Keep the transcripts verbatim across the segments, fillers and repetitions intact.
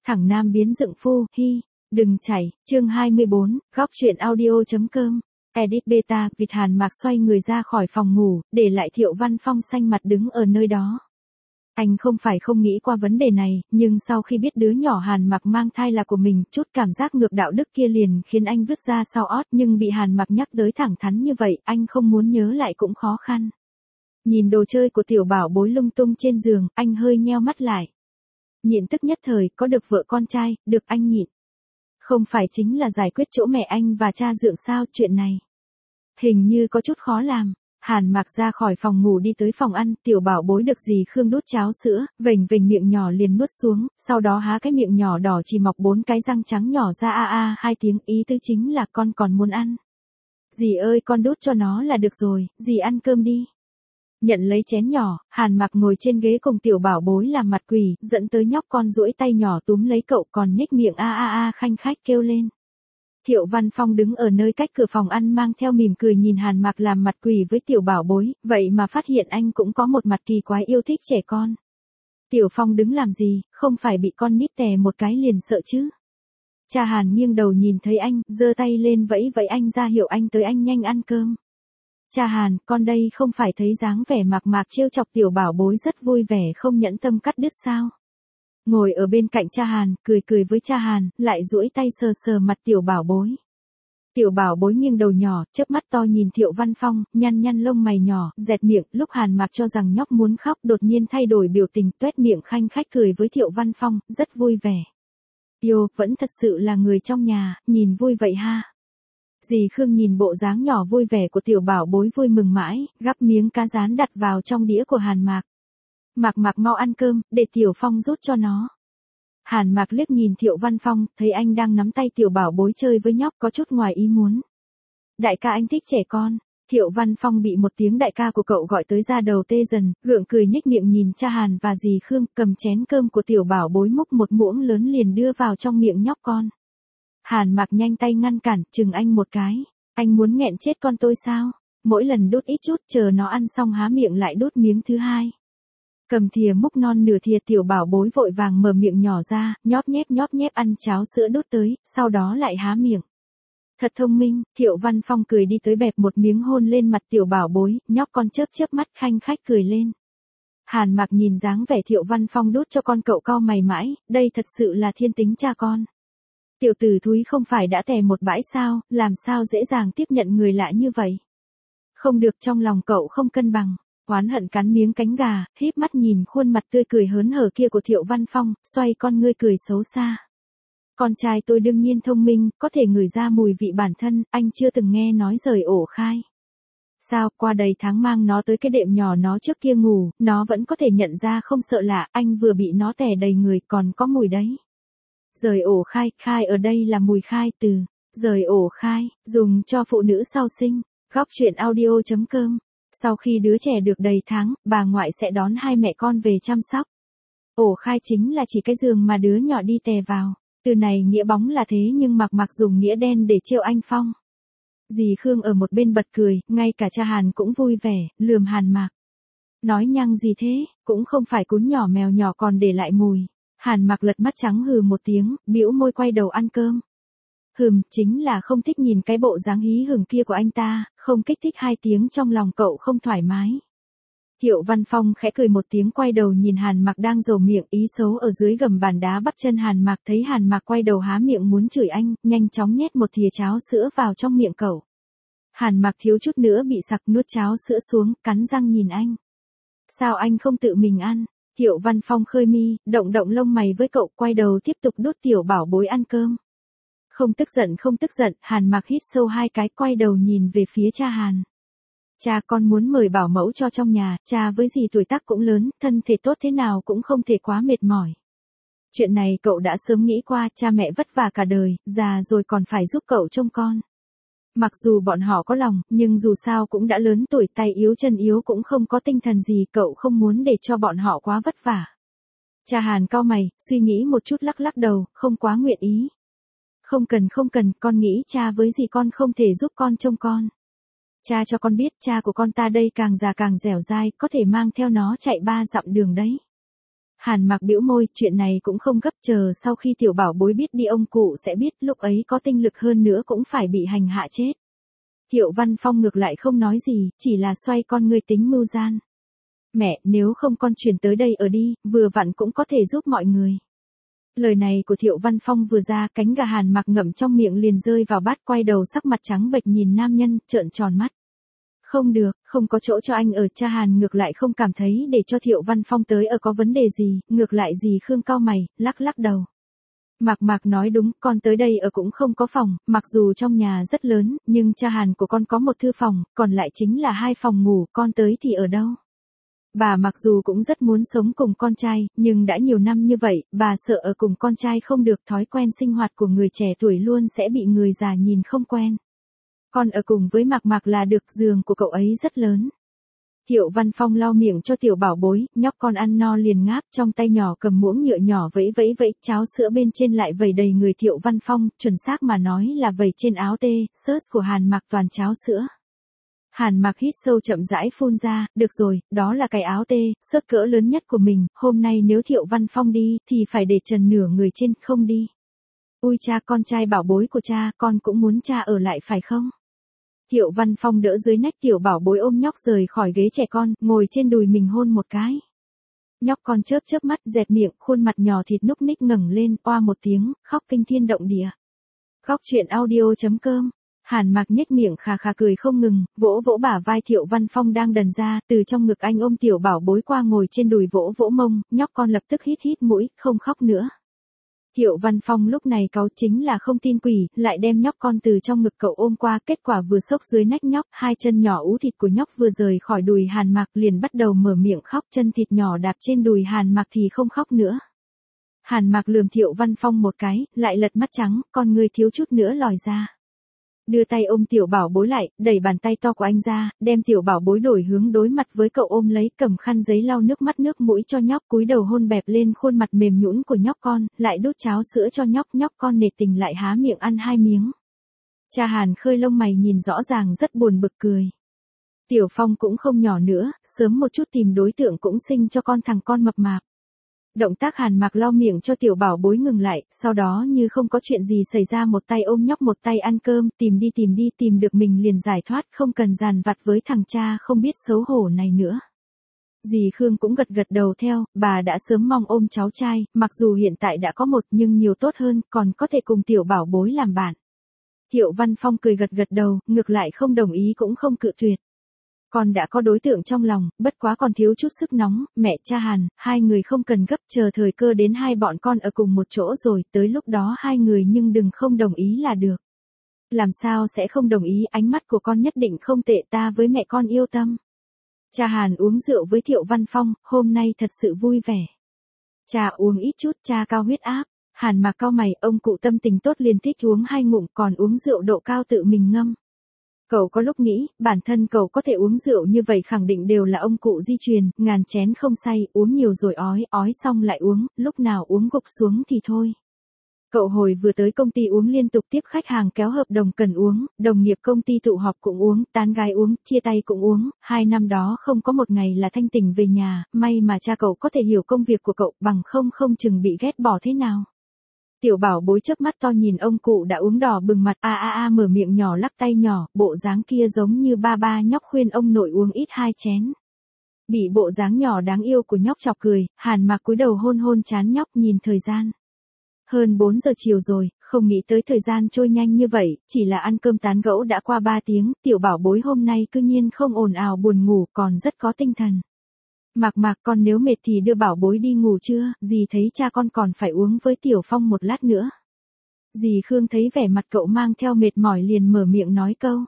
Thẳng nam biến dựng phu, hi, đừng chảy, chương hai mươi bốn, góc truyện audio.com, edit beta, vịt Hàn Mạc xoay người ra khỏi phòng ngủ, để lại Thiệu Văn Phong xanh mặt đứng ở nơi đó. Anh không phải không nghĩ qua vấn đề này, nhưng sau khi biết đứa nhỏ Hàn Mạc mang thai là của mình, chút cảm giác ngược đạo đức kia liền khiến anh vứt ra sau ót, nhưng bị Hàn Mạc nhắc tới thẳng thắn như vậy, anh không muốn nhớ lại cũng khó khăn. Nhìn đồ chơi của tiểu bảo bối lung tung trên giường, anh hơi nheo mắt lại. Nhịn tức nhất thời, có được vợ con trai, được anh nhịn. Không phải chính là giải quyết chỗ mẹ anh và cha dượng sao, chuyện này hình như có chút khó làm. Hàn Mạc ra khỏi phòng ngủ đi tới phòng ăn, tiểu bảo bối được dì Khương đút cháo sữa, vểnh vểnh miệng nhỏ liền nuốt xuống, sau đó há cái miệng nhỏ đỏ chỉ mọc bốn cái răng trắng nhỏ ra a a hai tiếng, ý tứ chính là con còn muốn ăn. Dì ơi, con đút cho nó là được rồi, dì ăn cơm đi. Nhận lấy chén nhỏ, Hàn Mạc ngồi trên ghế cùng tiểu bảo bối làm mặt quỷ, dẫn tới nhóc con duỗi tay nhỏ túm lấy cậu, còn nhếch miệng a a a khanh khách kêu lên. Thiệu Văn Phong đứng ở nơi cách cửa phòng ăn mang theo mỉm cười nhìn Hàn Mạc làm mặt quỷ với tiểu bảo bối, vậy mà phát hiện anh cũng có một mặt kỳ quái yêu thích trẻ con. Tiểu Phong đứng làm gì, không phải bị con nít tè một cái liền sợ chứ? Cha Hàn nghiêng đầu nhìn thấy anh, giơ tay lên vẫy vẫy anh ra hiệu anh tới, anh nhanh ăn cơm. Cha Hàn, con đây không phải thấy dáng vẻ Mạc Mạc trêu chọc tiểu bảo bối rất vui vẻ không nhẫn tâm cắt đứt sao? Ngồi ở bên cạnh cha Hàn, cười cười với cha Hàn, lại duỗi tay sờ sờ mặt tiểu bảo bối. Tiểu bảo bối nghiêng đầu nhỏ, chớp mắt to nhìn Thiệu Văn Phong, nhăn nhăn lông mày nhỏ, dẹt miệng, lúc Hàn Mạc cho rằng nhóc muốn khóc đột nhiên thay đổi biểu tình, tuét miệng khanh khách cười với Thiệu Văn Phong, rất vui vẻ. Yêu, vẫn thật sự là người trong nhà, nhìn vui vậy ha. Dì Khương nhìn bộ dáng nhỏ vui vẻ của tiểu bảo bối vui mừng mãi, gắp miếng cá rán đặt vào trong đĩa của Hàn Mạc. Mạc Mạc mau ăn cơm, để Tiểu Phong rút cho nó. Hàn Mạc liếc nhìn Thiệu Văn Phong, thấy anh đang nắm tay tiểu bảo bối chơi với nhóc, có chút ngoài ý muốn. Đại ca, anh thích trẻ con. Thiệu Văn Phong bị một tiếng đại ca của cậu gọi tới ra đầu tê dần, gượng cười nhếch miệng nhìn cha Hàn và dì Khương, cầm chén cơm của tiểu bảo bối múc một muỗng lớn liền đưa vào trong miệng nhóc con. Hàn Mạc nhanh tay ngăn cản, chừng anh một cái. Anh muốn nghẹn chết con tôi sao? Mỗi lần đút ít chút, chờ nó ăn xong há miệng lại đút miếng thứ hai. Cầm thìa múc non nửa thìa, tiểu bảo bối vội vàng mở miệng nhỏ ra, nhóp nhép nhóp nhép ăn cháo sữa đút tới, sau đó lại há miệng. Thật thông minh, Thiệu Văn Phong cười đi tới bẹp một miếng hôn lên mặt tiểu bảo bối, nhóc con chớp chớp mắt khanh khách cười lên. Hàn Mạc nhìn dáng vẻ Thiệu Văn Phong đút cho con cậu cau mày mãi, đây thật sự là thiên tính cha con. Tiểu tử thúi không phải đã tè một bãi sao, làm sao dễ dàng tiếp nhận người lạ như vậy. Không được, trong lòng cậu không cân bằng. Oán hận cắn miếng cánh gà, híp mắt nhìn khuôn mặt tươi cười hớn hở kia của Thiệu Văn Phong, xoay con ngươi cười xấu xa. Con trai tôi đương nhiên thông minh, có thể ngửi ra mùi vị bản thân, anh chưa từng nghe nói rời ổ khai. Sao, qua đầy tháng mang nó tới cái đệm nhỏ nó trước kia ngủ, nó vẫn có thể nhận ra không sợ lạ, anh vừa bị nó tè đầy người còn có mùi đấy. Rời ổ khai, khai ở đây là mùi khai, từ rời ổ khai, dùng cho phụ nữ sau sinh, góc truyện audio.com. Sau khi đứa trẻ được đầy tháng, bà ngoại sẽ đón hai mẹ con về chăm sóc. Ổ khai chính là chỉ cái giường mà đứa nhỏ đi tè vào. Từ này nghĩa bóng là thế nhưng Mạc Mạc dùng nghĩa đen để trêu anh Phong. Dì Khương ở một bên bật cười, ngay cả cha Hàn cũng vui vẻ, lườm Hàn Mạc. Nói nhăng gì thế, cũng không phải cún nhỏ mèo nhỏ còn để lại mùi. Hàn Mạc lật mắt trắng hừ một tiếng, bĩu môi quay đầu ăn cơm. Hừm, chính là không thích nhìn cái bộ dáng hí hửng kia của anh ta, không kích thích hai tiếng trong lòng cậu không thoải mái. Thiệu Văn Phong khẽ cười một tiếng quay đầu nhìn Hàn Mạc đang rầu miệng ý xấu ở dưới gầm bàn đá bắt chân Hàn Mạc, thấy Hàn Mạc quay đầu há miệng muốn chửi anh, nhanh chóng nhét một thìa cháo sữa vào trong miệng cậu. Hàn Mạc thiếu chút nữa bị sặc nuốt cháo sữa xuống, cắn răng nhìn anh. Sao anh không tự mình ăn? Thiệu Văn Phong khơi mi, động động lông mày với cậu, quay đầu tiếp tục đút tiểu bảo bối ăn cơm. Không tức giận không tức giận, Hàn Mạc hít sâu hai cái quay đầu nhìn về phía cha Hàn. Cha, con muốn mời bảo mẫu cho trong nhà, cha với dì tuổi tác cũng lớn, thân thể tốt thế nào cũng không thể quá mệt mỏi. Chuyện này cậu đã sớm nghĩ qua, cha mẹ vất vả cả đời, già rồi còn phải giúp cậu trông con. Mặc dù bọn họ có lòng, nhưng dù sao cũng đã lớn tuổi, tay yếu chân yếu cũng không có tinh thần gì, cậu không muốn để cho bọn họ quá vất vả. Cha Hàn cau mày, suy nghĩ một chút lắc lắc đầu, không quá nguyện ý. Không cần không cần, con nghĩ cha với dì con không thể giúp con trông con. Cha cho con biết, cha của con ta đây càng già càng dẻo dai, có thể mang theo nó chạy ba dặm đường đấy. Hàn Mặc bĩu môi, chuyện này cũng không gấp, chờ sau khi tiểu bảo bối biết đi ông cụ sẽ biết, lúc ấy có tinh lực hơn nữa cũng phải bị hành hạ chết. Thiệu Văn Phong ngược lại không nói gì, chỉ là xoay con ngươi tính mưu gian. Mẹ, nếu không con chuyển tới đây ở đi, vừa vặn cũng có thể giúp mọi người. Lời này của Thiệu Văn Phong vừa ra, cánh gà Hàn Mặc ngậm trong miệng liền rơi vào bát, quay đầu sắc mặt trắng bệch nhìn nam nhân, trợn tròn mắt. Không được, không có chỗ cho anh ở. Cha Hàn ngược lại không cảm thấy để cho Thiệu Văn Phong tới ở có vấn đề gì, ngược lại dì Khương cau mày, lắc lắc đầu. Mạc Mạc nói đúng, con tới đây ở cũng không có phòng, mặc dù trong nhà rất lớn, nhưng cha Hàn của con có một thư phòng, còn lại chính là hai phòng ngủ, con tới thì ở đâu? Bà mặc dù cũng rất muốn sống cùng con trai, nhưng đã nhiều năm như vậy, bà sợ ở cùng con trai không được, thói quen sinh hoạt của người trẻ tuổi luôn sẽ bị người già nhìn không quen. Con ở cùng với Mạc Mạc là được, giường của cậu ấy rất lớn. Thiệu Văn Phong lau miệng cho tiểu bảo bối, nhóc con ăn no liền ngáp, trong tay nhỏ cầm muỗng nhựa nhỏ vẫy vẫy vẫy, cháo sữa bên trên lại vẩy đầy người Thiệu Văn Phong, chuẩn xác mà nói là vẩy trên áo tê, shirt của Hàn Mặc toàn cháo sữa. Hàn Mặc hít sâu chậm rãi phun ra, được rồi, đó là cái áo tê, shirt cỡ lớn nhất của mình, hôm nay nếu Thiệu Văn Phong đi, thì phải để trần nửa người trên, không đi. Ui cha, con trai bảo bối của cha, con cũng muốn cha ở lại phải không? Thiệu Văn Phong đỡ dưới nách tiểu bảo bối ôm nhóc rời khỏi ghế trẻ con, ngồi trên đùi mình hôn một cái. Nhóc con chớp chớp mắt, dẹt miệng, khuôn mặt nhỏ thịt núc ních ngẩng lên, oa một tiếng, khóc kinh thiên động địa. Khóc chuyện audio chấm com. Hàn Mặc nhếch miệng khà khà cười không ngừng, vỗ vỗ bả vai Thiệu Văn Phong đang đần ra, từ trong ngực anh ôm tiểu bảo bối qua ngồi trên đùi vỗ vỗ mông, nhóc con lập tức hít hít mũi, không khóc nữa. Thiệu Văn Phong lúc này cáu chính là không tin quỷ, lại đem nhóc con từ trong ngực cậu ôm qua, kết quả vừa xốc dưới nách nhóc, hai chân nhỏ ú thịt của nhóc vừa rời khỏi đùi Hàn Mặc liền bắt đầu mở miệng khóc, chân thịt nhỏ đạp trên đùi Hàn Mặc thì không khóc nữa. Hàn Mặc lườm Thiệu Văn Phong một cái, lại lật mắt trắng, con ngươi thiếu chút nữa lòi ra. Đưa tay ôm tiểu bảo bối lại, đẩy bàn tay to của anh ra, đem tiểu bảo bối đổi hướng đối mặt với cậu ôm lấy, cầm khăn giấy lau nước mắt nước mũi cho nhóc, cúi đầu hôn bẹp lên khuôn mặt mềm nhũn của nhóc con, lại đút cháo sữa cho nhóc, nhóc con nể tình lại há miệng ăn hai miếng. Cha Hàn khơi lông mày nhìn rõ ràng rất buồn bực cười. Tiểu Phong cũng không nhỏ nữa, sớm một chút tìm đối tượng cũng sinh cho con thằng con mập mạp. Động tác Hàn Mặc lau miệng cho tiểu bảo bối ngừng lại, sau đó như không có chuyện gì xảy ra, một tay ôm nhóc một tay ăn cơm, tìm đi tìm đi, tìm được mình liền giải thoát, không cần dàn vặt với thằng cha không biết xấu hổ này nữa. Dì Khương cũng gật gật đầu theo, bà đã sớm mong ôm cháu trai, mặc dù hiện tại đã có một nhưng nhiều tốt hơn, còn có thể cùng tiểu bảo bối làm bạn. Thiệu Văn Phong cười gật gật đầu, ngược lại không đồng ý cũng không cự tuyệt. Con đã có đối tượng trong lòng, bất quá còn thiếu chút sức nóng, mẹ cha Hàn, hai người không cần gấp, chờ thời cơ đến hai bọn con ở cùng một chỗ rồi, tới lúc đó hai người nhưng đừng không đồng ý là được. Làm sao sẽ không đồng ý, ánh mắt của con nhất định không tệ, ta với mẹ con yêu tâm. Cha Hàn uống rượu với Thiệu Văn Phong, hôm nay thật sự vui vẻ. Cha uống ít chút, cha cao huyết áp. Hàn Mặc cau mày, ông cụ tâm tình tốt liền thích uống hai ngụm, còn uống rượu độ cao tự mình ngâm. Cậu có lúc nghĩ, bản thân cậu có thể uống rượu như vậy khẳng định đều là ông cụ di truyền, ngàn chén không say, uống nhiều rồi ói, ói xong lại uống, lúc nào uống gục xuống thì thôi. Cậu hồi vừa tới công ty uống liên tục, tiếp khách hàng kéo hợp đồng cần uống, đồng nghiệp công ty tụ họp cũng uống, tán gái uống, chia tay cũng uống, hai năm đó không có một ngày là thanh tỉnh về nhà, may mà cha cậu có thể hiểu công việc của cậu, bằng không không chừng bị ghét bỏ thế nào. Tiểu bảo bối chớp mắt to nhìn ông cụ đã uống đỏ bừng mặt, a a a mở miệng nhỏ lắc tay nhỏ, bộ dáng kia giống như ba ba nhóc khuyên ông nội uống ít hai chén. Bị bộ dáng nhỏ đáng yêu của nhóc chọc cười, Hàn Mặc cúi đầu hôn hôn trán nhóc, nhìn thời gian. Hơn bốn giờ chiều rồi, không nghĩ tới thời gian trôi nhanh như vậy, chỉ là ăn cơm tán gẫu đã qua ba tiếng, tiểu bảo bối hôm nay cư nhiên không ồn ào buồn ngủ, còn rất có tinh thần. Mạc Mạc, con nếu mệt thì đưa bảo bối đi ngủ chưa, dì thấy cha con còn phải uống với Tiểu Phong một lát nữa. Dì Khương thấy vẻ mặt cậu mang theo mệt mỏi liền mở miệng nói câu.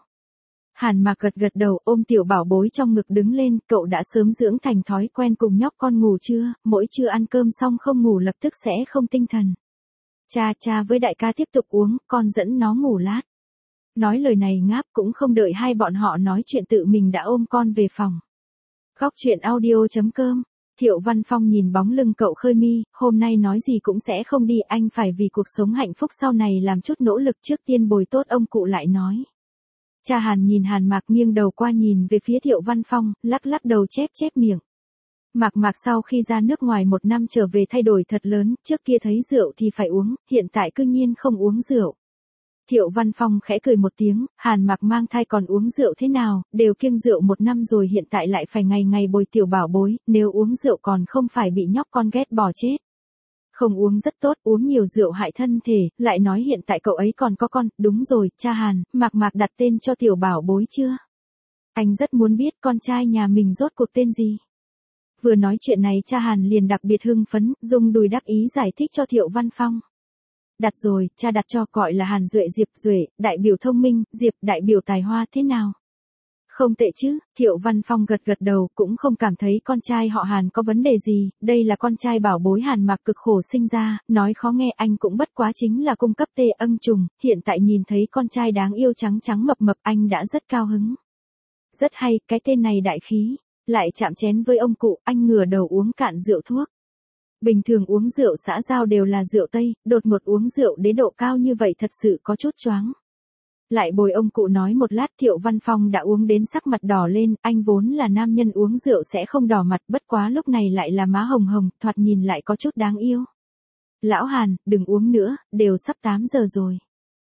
Hàn Mạc gật gật đầu, ôm tiểu bảo bối trong ngực đứng lên, cậu đã sớm dưỡng thành thói quen cùng nhóc con ngủ trưa, mỗi trưa ăn cơm xong không ngủ lập tức sẽ không tinh thần. Cha cha với đại ca tiếp tục uống, con dẫn nó ngủ lát. Nói lời này ngáp cũng không đợi hai bọn họ nói chuyện tự mình đã ôm con về phòng. Khóc chuyện audio chấm com. Thiệu Văn Phong nhìn bóng lưng cậu khơi mi, hôm nay nói gì cũng sẽ không đi, anh phải vì cuộc sống hạnh phúc sau này làm chút nỗ lực, trước tiên bồi tốt ông cụ lại nói. Cha Hàn nhìn Hàn Mặc nghiêng đầu qua nhìn về phía Thiệu Văn Phong, lắc lắc đầu chép chép miệng. Mạc Mạc sau khi ra nước ngoài một năm trở về thay đổi thật lớn, trước kia thấy rượu thì phải uống, hiện tại cư nhiên không uống rượu. Thiệu Văn Phong khẽ cười một tiếng, Hàn Mạc mang thai còn uống rượu thế nào, đều kiêng rượu một năm rồi hiện tại lại phải ngày ngày bồi tiểu bảo bối, nếu uống rượu còn không phải bị nhóc con ghét bỏ chết. Không uống rất tốt, uống nhiều rượu hại thân thể, lại nói hiện tại cậu ấy còn có con, đúng rồi, cha Hàn, Mạc Mạc đặt tên cho tiểu bảo bối chưa? Anh rất muốn biết con trai nhà mình rốt cuộc tên gì. Vừa nói chuyện này cha Hàn liền đặc biệt hưng phấn, dùng đùi đắc ý giải thích cho Thiệu Văn Phong. Đặt rồi, cha đặt cho gọi là Hàn Duệ Diệp Duệ, đại biểu thông minh, Diệp đại biểu tài hoa thế nào? Không tệ chứ, Thiệu Văn Phong gật gật đầu cũng không cảm thấy con trai họ Hàn có vấn đề gì, đây là con trai bảo bối Hàn Mạc cực khổ sinh ra, nói khó nghe anh cũng bất quá chính là cung cấp tê ân trùng, hiện tại nhìn thấy con trai đáng yêu trắng trắng mập mập anh đã rất cao hứng. Rất hay, cái tên này đại khí, lại chạm chén với ông cụ, anh ngửa đầu uống cạn rượu thuốc. Bình thường uống rượu xã giao đều là rượu Tây, đột ngột uống rượu đến độ cao như vậy thật sự có chút choáng. Lại bồi ông cụ nói một lát Thiệu Văn Phong đã uống đến sắc mặt đỏ lên, anh vốn là nam nhân uống rượu sẽ không đỏ mặt bất quá lúc này lại là má hồng hồng, thoạt nhìn lại có chút đáng yêu. Lão Hàn, đừng uống nữa, đều sắp tám giờ rồi.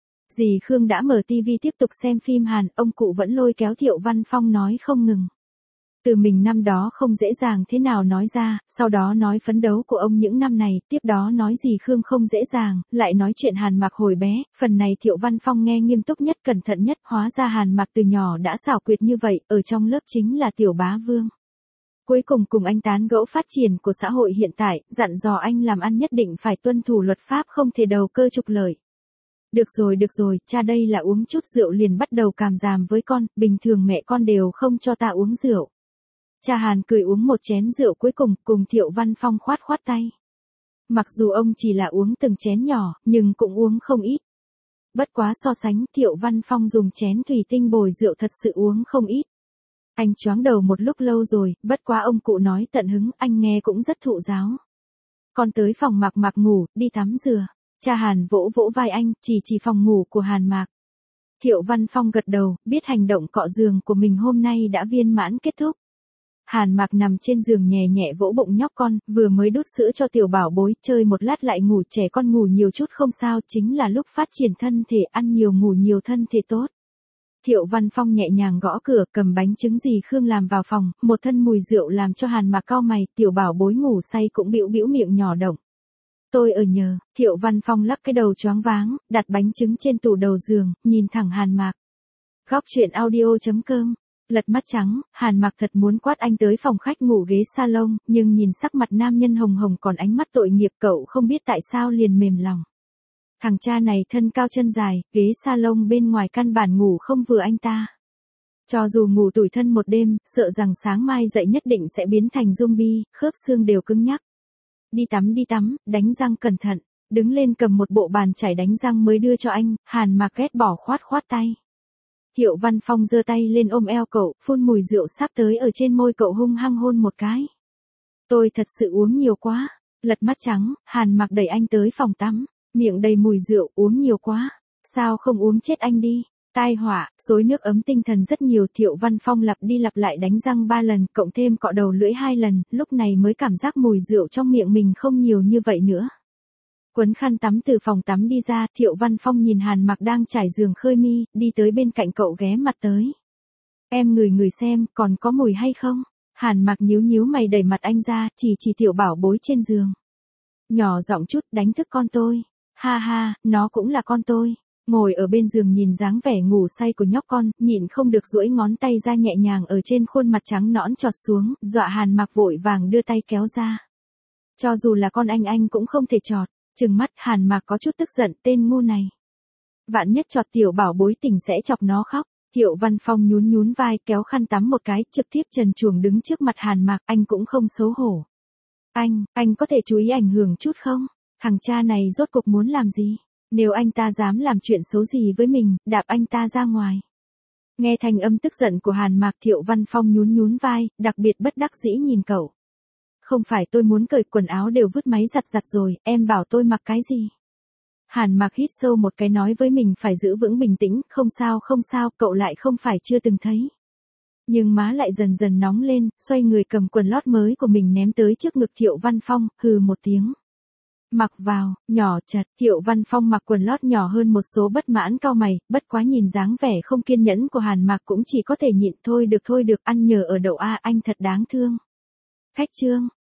Dì Khương đã mở tivi tiếp tục xem phim Hàn, ông cụ vẫn lôi kéo Thiệu Văn Phong nói không ngừng. Từ mình năm đó không dễ dàng thế nào nói ra, sau đó nói phấn đấu của ông những năm này, tiếp đó nói gì Khương không dễ dàng, lại nói chuyện Hàn Mạc hồi bé, phần này Thiệu Văn Phong nghe nghiêm túc nhất cẩn thận nhất, hóa ra Hàn Mạc từ nhỏ đã xảo quyệt như vậy, ở trong lớp chính là tiểu bá vương. Cuối cùng cùng anh tán gẫu phát triển của xã hội hiện tại, dặn dò anh làm ăn nhất định phải tuân thủ luật pháp không thể đầu cơ trục lợi. Được rồi được rồi, cha đây là uống chút rượu liền bắt đầu càm ràm với con, bình thường mẹ con đều không cho ta uống rượu. Cha Hàn cười uống một chén rượu cuối cùng, cùng Thiệu Văn Phong khoát khoát tay. Mặc dù ông chỉ là uống từng chén nhỏ, nhưng cũng uống không ít. Bất quá so sánh, Thiệu Văn Phong dùng chén thủy tinh bồi rượu thật sự uống không ít. Anh choáng đầu một lúc lâu rồi, bất quá ông cụ nói tận hứng, anh nghe cũng rất thụ giáo. Con tới phòng Mạc Mạc ngủ, đi tắm rửa. Cha Hàn vỗ vỗ vai anh, chỉ chỉ phòng ngủ của Hàn Mạc. Thiệu Văn Phong gật đầu, biết hành động cọ giường của mình hôm nay đã viên mãn kết thúc. Hàn Mạc nằm trên giường nhẹ nhẹ vỗ bụng nhóc con, vừa mới đút sữa cho tiểu bảo bối, chơi một lát lại ngủ, trẻ con ngủ nhiều chút không sao, chính là lúc phát triển thân thể, ăn nhiều ngủ nhiều thân thể tốt. Thiệu Văn Phong nhẹ nhàng gõ cửa, cầm bánh trứng dì Khương làm vào phòng, một thân mùi rượu làm cho Hàn Mạc cau mày, tiểu bảo bối ngủ say cũng bĩu bĩu miệng nhỏ động. Tôi ở nhờ, Thiệu Văn Phong lắc cái đầu choáng váng, đặt bánh trứng trên tủ đầu giường, nhìn thẳng Hàn Mạc. Góc truyện audio chấm com. Lật mắt trắng, Hàn Mạc thật muốn quát anh tới phòng khách ngủ ghế salon, nhưng nhìn sắc mặt nam nhân hồng hồng còn ánh mắt tội nghiệp cậu không biết tại sao liền mềm lòng. Thằng cha này thân cao chân dài, ghế salon bên ngoài căn bản ngủ không vừa anh ta. Cho dù ngủ tủi thân một đêm, sợ rằng sáng mai dậy nhất định sẽ biến thành zombie, khớp xương đều cứng nhắc. Đi tắm đi tắm, đánh răng cẩn thận, đứng lên cầm một bộ bàn chải đánh răng mới đưa cho anh, Hàn Mạc ghét bỏ khoát khoát tay. Thiệu Văn Phong giơ tay lên ôm eo cậu, phun mùi rượu sắp tới ở trên môi cậu hung hăng hôn một cái. Tôi thật sự uống nhiều quá. Lật mắt trắng, Hàn Mạc đẩy anh tới phòng tắm, miệng đầy mùi rượu, uống nhiều quá. Sao không uống chết anh đi? Tai họa, xối nước ấm tinh thần rất nhiều. Thiệu Văn Phong lặp đi lặp lại đánh răng ba lần, cộng thêm cọ đầu lưỡi hai lần, lúc này mới cảm giác mùi rượu trong miệng mình không nhiều như vậy nữa. Quấn khăn tắm từ phòng tắm đi ra, Thiệu Văn Phong nhìn Hàn Mạc đang trải giường khơi mi, đi tới bên cạnh cậu ghé mặt tới. Em ngửi ngửi xem, còn có mùi hay không? Hàn Mạc nhíu nhíu mày đẩy mặt anh ra, chỉ chỉ tiểu bảo bối trên giường. Nhỏ giọng chút, đánh thức con tôi. Ha ha, nó cũng là con tôi. Ngồi ở bên giường nhìn dáng vẻ ngủ say của nhóc con, nhịn không được duỗi ngón tay ra nhẹ nhàng ở trên khuôn mặt trắng nõn chọt xuống, dọa Hàn Mạc vội vàng đưa tay kéo ra. Cho dù là con anh anh cũng không thể chọt. Trừng mắt, Hàn Mạc có chút tức giận, tên ngu này. Vạn nhất chọt tiểu bảo bối tỉnh sẽ chọc nó khóc. Thiệu Văn Phong nhún nhún vai, kéo khăn tắm một cái, trực tiếp trần truồng đứng trước mặt Hàn Mạc, anh cũng không xấu hổ. Anh, anh có thể chú ý ảnh hưởng chút không? Thằng cha này rốt cuộc muốn làm gì? Nếu anh ta dám làm chuyện xấu gì với mình, đạp anh ta ra ngoài. Nghe thanh âm tức giận của Hàn Mạc, Thiệu Văn Phong nhún nhún vai, đặc biệt bất đắc dĩ nhìn cậu. Không phải tôi muốn cởi quần áo đều vứt máy giặt giặt rồi, em bảo tôi mặc cái gì? Hàn Mạc hít sâu một cái nói với mình phải giữ vững bình tĩnh, không sao không sao, cậu lại không phải chưa từng thấy. Nhưng má lại dần dần nóng lên, xoay người cầm quần lót mới của mình ném tới trước ngực Thiệu Văn Phong, hừ một tiếng. Mặc vào, nhỏ chật, Thiệu Văn Phong mặc quần lót nhỏ hơn một số, bất mãn cau mày, bất quá nhìn dáng vẻ không kiên nhẫn của Hàn Mạc cũng chỉ có thể nhịn thôi được thôi được, ăn nhờ ở đậu a, anh thật đáng thương. Khách trương,